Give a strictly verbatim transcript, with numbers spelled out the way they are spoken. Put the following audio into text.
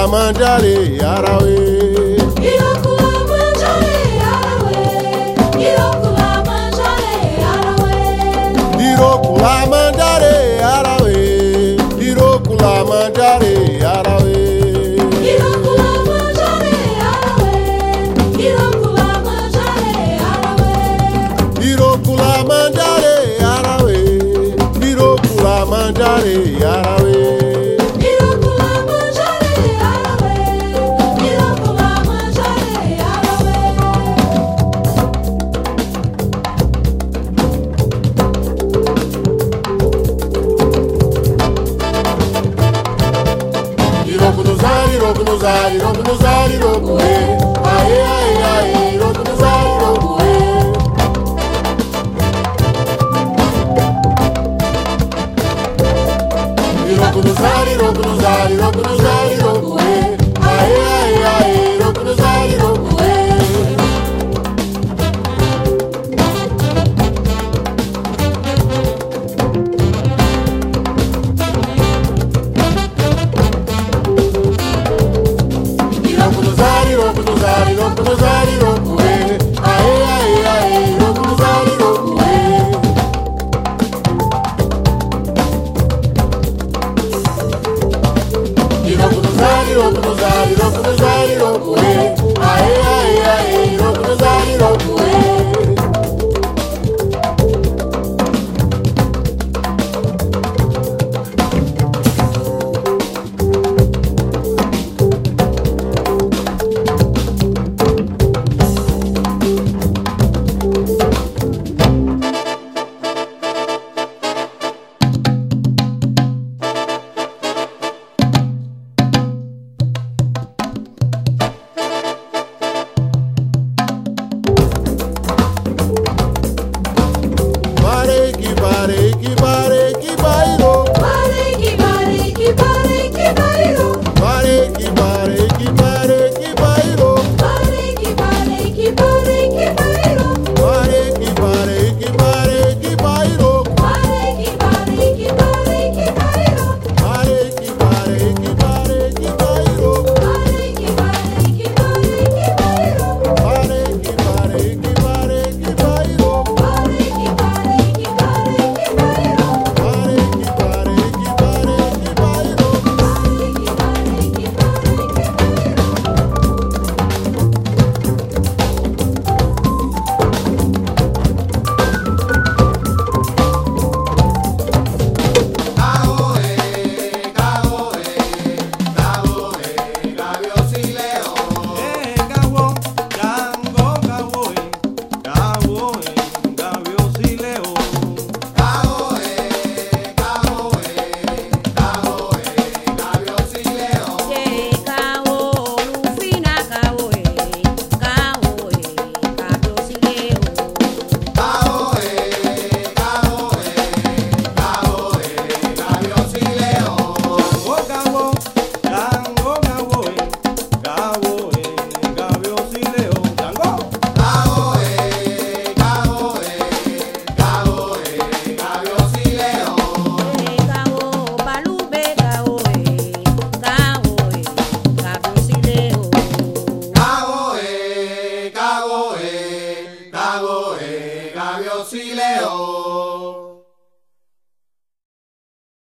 Irokula manjare arawe. Irokula manjare arawe. Irokula manjare arawe. Irokula manjare arawe. Irokula manjare arawe. Irokula manjare arawe. Irokula manjare arawe. Irokula manjare arawe. Irokula manjare arawe. Irokula manjare arawe. Irokula manjare arawe. Iroku no zari, iroku no zari, iroku no zari, iroku e. Ae, ae, ae, iroku no zari, iroku e. Iroku no zari, iroku no zari, iroku no zari, iroku e. Ae, ae, ae, iroku no zari, iroku e. Iroku no zari, iroku no zari, iroku no zari, iroku e. Ae, ae, ae, iroku no zari, iroku e. Iroku no zari, iroku no zari, iroku no zari, iroku e. Ae, ae, ae, iroku no zari, iroku e. Pare que pare que pare que bailo. Pare que pare que pare que bailo. Pare que pare que pare que bailo. Pare que pare que pare que bailo. Pare que pare que pare que bailo. Pare que pare que pare que bailo. Pare que pare que pare que bailo. Pare que pare que pare que bailo. Pare que pare que pare que bailo. Pare que pare que pare que bailo. Pare que pare que pare que bailo. Cago, eh, Gabio Sileo.